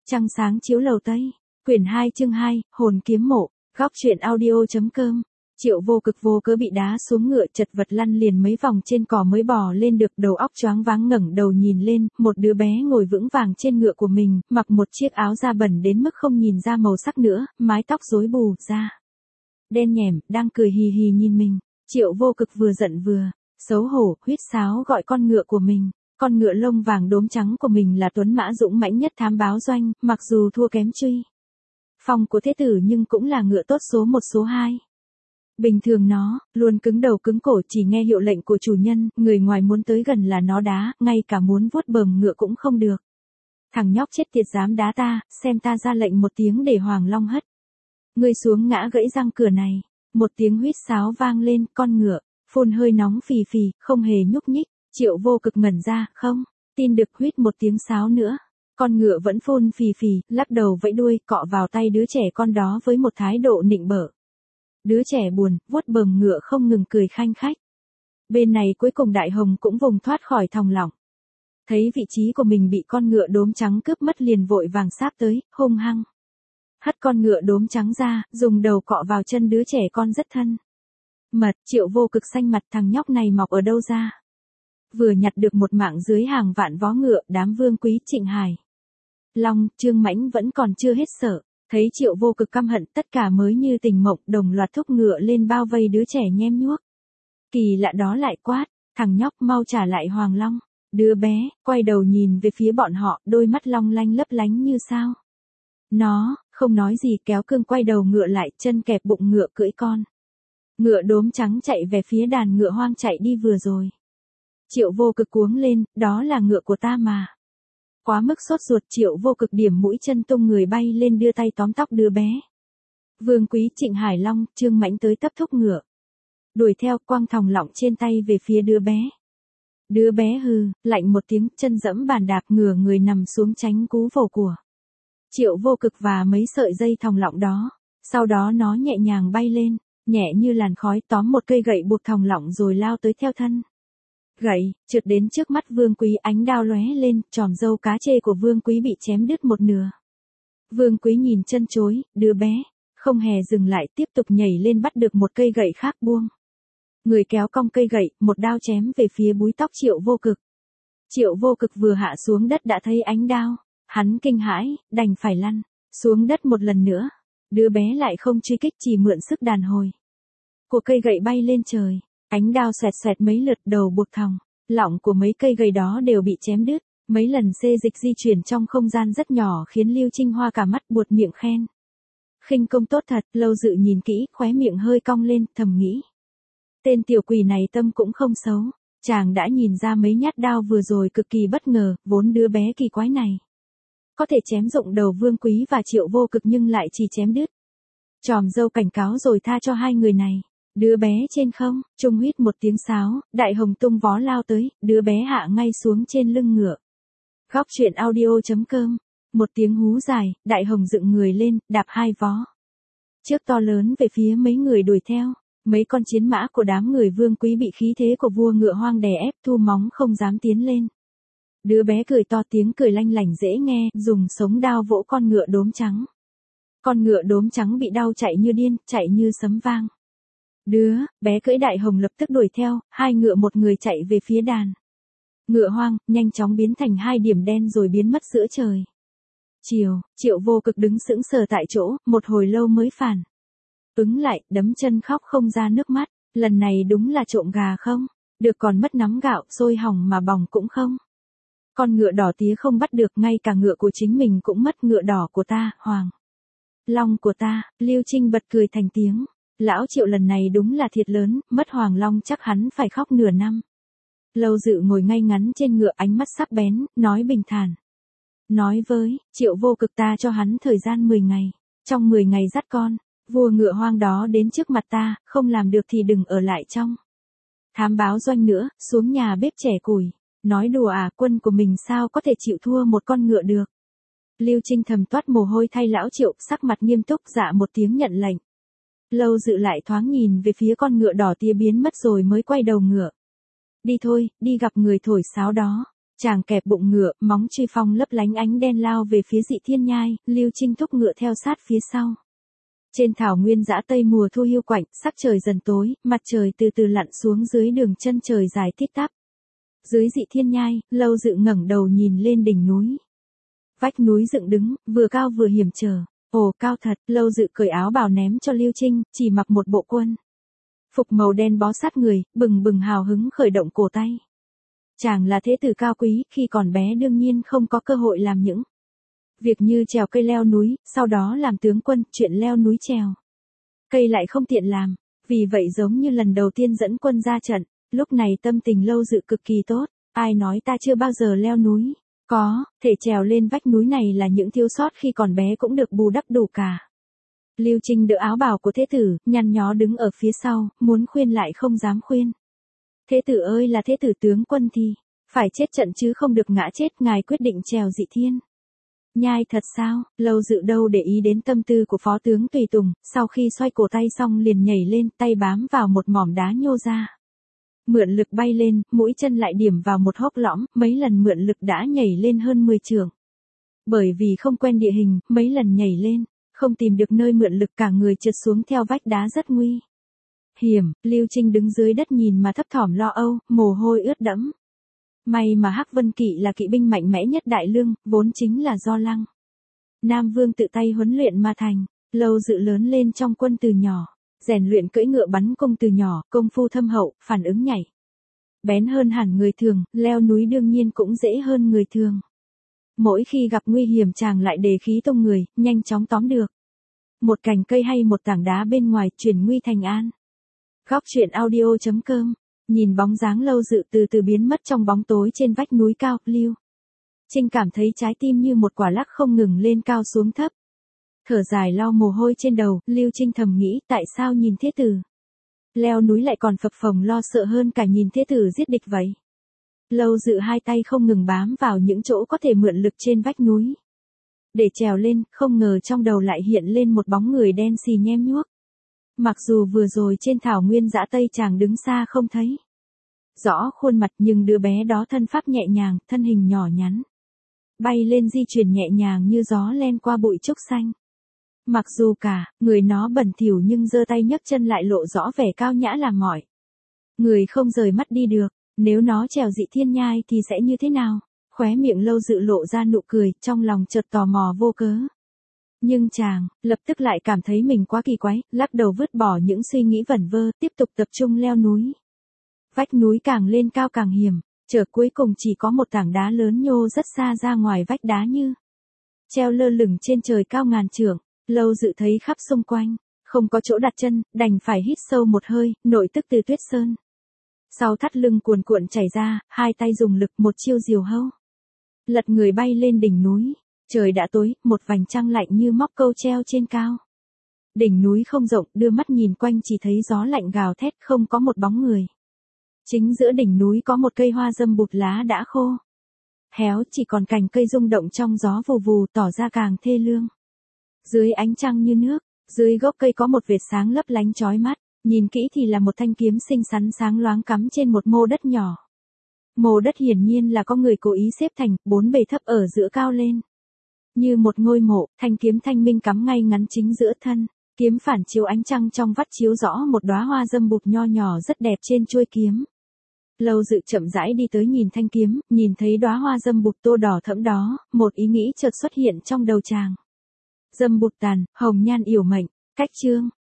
Trăng sáng chiếu lầu Tây. Quyển 2 chương 2, hồn kiếm mộ. Góc truyện audio.com. Triệu Vô Cực vô cớ bị đá xuống ngựa, chật vật lăn liền mấy vòng trên cỏ mới bò lên được, đầu óc choáng váng, ngẩng đầu nhìn lên, một đứa bé ngồi vững vàng trên ngựa của mình, mặc một chiếc áo da bẩn đến mức không nhìn ra màu sắc nữa, mái tóc rối bù ra đen nhẻm, đang cười hì hì nhìn mình. Triệu Vô Cực vừa giận vừa xấu hổ, huýt sáo gọi con ngựa của mình. Con ngựa lông vàng đốm trắng của mình là tuấn mã dũng mãnh nhất thám báo doanh, mặc dù thua kém Truy Phong của thế tử nhưng cũng là ngựa tốt số 1 số 2. Bình thường nó luôn cứng đầu cứng cổ, chỉ nghe hiệu lệnh của chủ nhân, người ngoài muốn tới gần là nó đá, ngay cả muốn vuốt bờm ngựa cũng không được. Thằng nhóc chết tiệt dám đá ta, xem ta ra lệnh một tiếng để Hoàng Long hất ngươi xuống ngã gãy răng cửa này. Một tiếng huýt sáo vang lên, con ngựa phun hơi nóng phì phì, không hề nhúc nhích. Triệu Vô Cực ngẩn ra, không tin được, huýt một tiếng sáo nữa. Con ngựa vẫn phun phì phì, lắc đầu vẫy đuôi, cọ vào tay đứa trẻ con đó với một thái độ nịnh bợ. Đứa trẻ buồn, vuốt bờm ngựa không ngừng cười khanh khách. Bên này cuối cùng Đại Hồng cũng vùng thoát khỏi thòng lọng. Thấy vị trí của mình bị con ngựa đốm trắng cướp mất liền vội vàng sáp tới, hung hăng hất con ngựa đốm trắng ra, dùng đầu cọ vào chân đứa trẻ con rất thân mật. Triệu Vô Cực xanh mặt, thằng nhóc này mọc ở đâu ra? Vừa nhặt được một mạng dưới hàng vạn vó ngựa, đám Vương Quý, Trịnh Hải Long, Trương Mãnh vẫn còn chưa hết sợ. Thấy Triệu Vô Cực căm hận, tất cả mới như tình mộng, đồng loạt thúc ngựa lên bao vây đứa trẻ nhem nhuốc. Kỳ lạ đó lại quát, thằng nhóc mau trả lại Hoàng Long. Đứa bé quay đầu nhìn về phía bọn họ, đôi mắt long lanh lấp lánh như sao. Nó không nói gì, kéo cương quay đầu ngựa lại, chân kẹp bụng ngựa cưỡi con ngựa đốm trắng chạy về phía đàn ngựa hoang chạy đi vừa rồi. Triệu Vô Cực cuống lên, đó là ngựa của ta mà. Quá mức sốt ruột, Triệu Vô Cực điểm mũi chân tung người bay lên, đưa tay tóm tóc đứa bé. Vương Quý, Trịnh Hải Long, Trương Mãnh tới tấp thúc ngựa đuổi theo, quăng thòng lọng trên tay về phía đứa bé. Đứa bé hừ lạnh một tiếng, chân dẫm bàn đạp, ngửa người nằm xuống tránh cú vồ của Triệu Vô Cực và mấy sợi dây thòng lọng đó. Sau đó nó nhẹ nhàng bay lên, nhẹ như làn khói, tóm một cây gậy buộc thòng lọng rồi lao tới theo thân gậy, trượt đến trước mắt Vương Quý, ánh đao lóe lên, chòm râu cá chê của Vương Quý bị chém đứt một nửa. Vương Quý nhìn chân chối, đứa bé không hề dừng lại, tiếp tục nhảy lên bắt được một cây gậy khác, buông người kéo cong cây gậy, một đao chém về phía búi tóc Triệu Vô Cực. Triệu Vô Cực vừa hạ xuống đất đã thấy ánh đao, hắn kinh hãi, đành phải lăn xuống đất một lần nữa. Đứa bé lại không truy kích, chỉ mượn sức đàn hồi của cây gậy bay lên trời. Ánh đao xoẹt xoẹt mấy lượt, đầu buộc thòng lọng của mấy cây gậy đó đều bị chém đứt. Mấy lần xê dịch di chuyển trong không gian rất nhỏ khiến Lưu Trinh Hoa cả mắt, buột miệng khen khinh công tốt thật. Lâu Dự nhìn kỹ, khóe miệng hơi cong lên, thầm nghĩ, tên tiểu quỷ này tâm cũng không xấu. Chàng đã nhìn ra mấy nhát đao vừa rồi cực kỳ bất ngờ, vốn đứa bé kỳ quái này có thể chém rụng đầu Vương Quý và Triệu Vô Cực nhưng lại chỉ chém đứt chòm râu, cảnh cáo rồi tha cho hai người này. Đứa bé trên không trung huýt một tiếng sáo, Đại Hồng tung vó lao tới, đứa bé hạ ngay xuống trên lưng ngựa. Góc truyện audio.com. Một tiếng hú dài, Đại Hồng dựng người lên, đạp hai vó trước to lớn về phía mấy người đuổi theo. Mấy con chiến mã của đám người Vương Quý bị khí thế của vua ngựa hoang đè ép, thu móng không dám tiến lên. Đứa bé cười to, tiếng cười lanh lảnh dễ nghe, dùng sống đao vỗ con ngựa đốm trắng. Con ngựa đốm trắng bị đau chạy như điên, chạy như sấm vang. Đứa bé cưỡi Đại Hồng lập tức đuổi theo, hai ngựa một người chạy về phía đàn ngựa hoang, nhanh chóng biến thành hai điểm đen rồi biến mất giữa trời chiều. Triệu Vô Cực đứng sững sờ tại chỗ, một hồi lâu mới phản ứng lại, đấm chân khóc không ra nước mắt. Lần này đúng là trộm gà không được, còn mất nắm gạo, sôi hỏng mà bỏng cũng không. Con ngựa đỏ tía không bắt được, ngay cả ngựa của chính mình cũng mất. Ngựa đỏ của ta, Hoàng Long của ta. Lưu Trinh bật cười thành tiếng. Lão Triệu lần này đúng là thiệt lớn, mất Hoàng Long chắc hắn phải khóc nửa năm. Lâu Dự ngồi ngay ngắn trên ngựa, ánh mắt sắc bén, nói bình thản. Nói với Triệu Vô Cực, ta cho hắn thời gian 10 ngày. Trong 10 ngày dắt con vua ngựa hoang đó đến trước mặt ta, không làm được thì đừng ở lại trong thám báo doanh nữa, xuống nhà bếp chẻ củi. Nói đùa à, quân của mình sao có thể chịu thua một con ngựa được. Lưu Trinh thầm toát mồ hôi thay lão Triệu, sắc mặt nghiêm túc, dạ một tiếng nhận lệnh. Lâu Dự lại thoáng nhìn về phía con ngựa đỏ tía biến mất rồi mới quay đầu ngựa. Đi thôi, đi gặp người thổi sáo đó. Chàng kẹp bụng ngựa, móng truy phong lấp lánh ánh đen lao về phía Dị Thiên Nhai, Lưu Trinh thúc ngựa theo sát phía sau. Trên thảo nguyên dã tây mùa thu hiu quạnh, sắc trời dần tối, mặt trời từ từ lặn xuống dưới đường chân trời dài tít tắp. Dưới Dị Thiên Nhai, Lâu Dự ngẩng đầu nhìn lên đỉnh núi. Vách núi dựng đứng, vừa cao vừa hiểm trở. Ồ, cao thật. Lâu Dự cởi áo bào ném cho Lưu Trinh, chỉ mặc một bộ quân phục màu đen bó sát người, bừng bừng hào hứng khởi động cổ tay. Chàng là thế tử cao quý, khi còn bé đương nhiên không có cơ hội làm những việc như trèo cây leo núi, sau đó làm tướng quân, chuyện leo núi trèo cây lại không tiện làm, vì vậy giống như lần đầu tiên dẫn quân ra trận, lúc này tâm tình Lâu Dự cực kỳ tốt. Ai nói ta chưa bao giờ leo núi? Có, thể trèo lên vách núi này là những thiếu sót khi còn bé cũng được bù đắp đủ cả. Lưu Trinh đỡ áo bào của thế tử, nhăn nhó đứng ở phía sau, muốn khuyên lại không dám khuyên. Thế tử ơi, là thế tử tướng quân thì phải chết trận chứ không được ngã chết, ngài quyết định trèo Dị Thiên Nhai thật sao? Lâu Dự đâu để ý đến tâm tư của phó tướng tùy tùng, sau khi xoay cổ tay xong liền nhảy lên, tay bám vào một mỏm đá nhô ra. Mượn lực bay lên, mũi chân lại điểm vào một hốc lõm, mấy lần mượn lực đã nhảy lên hơn 10 trượng. Bởi vì không quen địa hình, mấy lần nhảy lên, không tìm được nơi mượn lực, cả người trượt xuống theo vách đá rất nguy hiểm. Lưu Trinh đứng dưới đất nhìn mà thấp thỏm lo âu, mồ hôi ướt đẫm. May mà Hắc Vân Kỵ là kỵ binh mạnh mẽ nhất Đại Lương, vốn chính là do Lăng Nam Vương tự tay huấn luyện mà thành. Lâu Dự lớn lên trong quân từ nhỏ, rèn luyện cưỡi ngựa bắn cung từ nhỏ, công phu thâm hậu, phản ứng nhảy bén hơn hẳn người thường, leo núi đương nhiên cũng dễ hơn người thường. Mỗi khi gặp nguy hiểm chàng lại đề khí tung người, nhanh chóng tóm được một cành cây hay một tảng đá bên ngoài, chuyển nguy thành an. Góc truyện audio.com. Nhìn bóng dáng Lâu Dự từ từ biến mất trong bóng tối trên vách núi cao, Lưu Trinh cảm thấy trái tim như một quả lắc không ngừng lên cao xuống thấp. Thở dài lau mồ hôi trên đầu, Lưu Trinh thầm nghĩ, tại sao nhìn thế tử leo núi lại còn phập phồng lo sợ hơn cả nhìn thế tử giết địch vậy. Lâu Dự hai tay không ngừng bám vào những chỗ có thể mượn lực trên vách núi để trèo lên, không ngờ trong đầu lại hiện lên một bóng người đen xì nhem nhuốc. Mặc dù vừa rồi trên thảo nguyên dã tây chàng đứng xa không thấy rõ khuôn mặt, nhưng đứa bé đó thân pháp nhẹ nhàng, thân hình nhỏ nhắn, bay lên di chuyển nhẹ nhàng như gió len qua bụi trúc xanh. Mặc dù cả người nó bẩn thỉu nhưng giơ tay nhấc chân lại lộ rõ vẻ cao nhã làm mọi người không rời mắt đi được. Nếu nó trèo Dị Thiên Nhai thì sẽ như thế nào? Khóe miệng Lâu Dự lộ ra nụ cười, trong lòng chợt tò mò vô cớ. Nhưng chàng lập tức lại cảm thấy mình quá kỳ quái, lắc đầu vứt bỏ những suy nghĩ vẩn vơ, tiếp tục tập trung leo núi. Vách núi càng lên cao càng hiểm, chờ cuối cùng chỉ có một tảng đá lớn nhô rất xa ra ngoài vách đá như treo lơ lửng trên trời cao ngàn trượng. Lâu Dự thấy khắp xung quanh không có chỗ đặt chân, đành phải hít sâu một hơi, nội tức từ tuyết sơn sau thắt lưng cuồn cuộn chảy ra, hai tay dùng lực, một chiêu diều hâu lật người bay lên đỉnh núi. Trời đã tối, một vành trăng lạnh như móc câu treo trên cao. Đỉnh núi không rộng, đưa mắt nhìn quanh chỉ thấy gió lạnh gào thét, không có một bóng người. Chính giữa đỉnh núi có một cây hoa dâm bụt lá đã khô héo, chỉ còn cành cây rung động trong gió vù vù, tỏ ra càng thê lương. Dưới ánh trăng như nước, dưới gốc cây có một vệt sáng lấp lánh chói mắt, nhìn kỹ thì là một thanh kiếm xinh xắn sáng loáng cắm trên một mô đất nhỏ. Mô đất hiển nhiên là có người cố ý xếp thành 4 bề thấp ở giữa cao lên. Như một ngôi mộ, thanh kiếm thanh minh cắm ngay ngắn chính giữa thân. Kiếm phản chiếu ánh trăng trong vắt chiếu rõ một đóa hoa dâm bụt nho nhỏ rất đẹp trên chuôi kiếm. Lâu Dự chậm rãi đi tới nhìn thanh kiếm, nhìn thấy đóa hoa dâm bụt tô đỏ thẫm đó, một ý nghĩ chợt xuất hiện trong đầu chàng. Dâm bụt tàn, hồng nhan yểu mệnh, cách chương.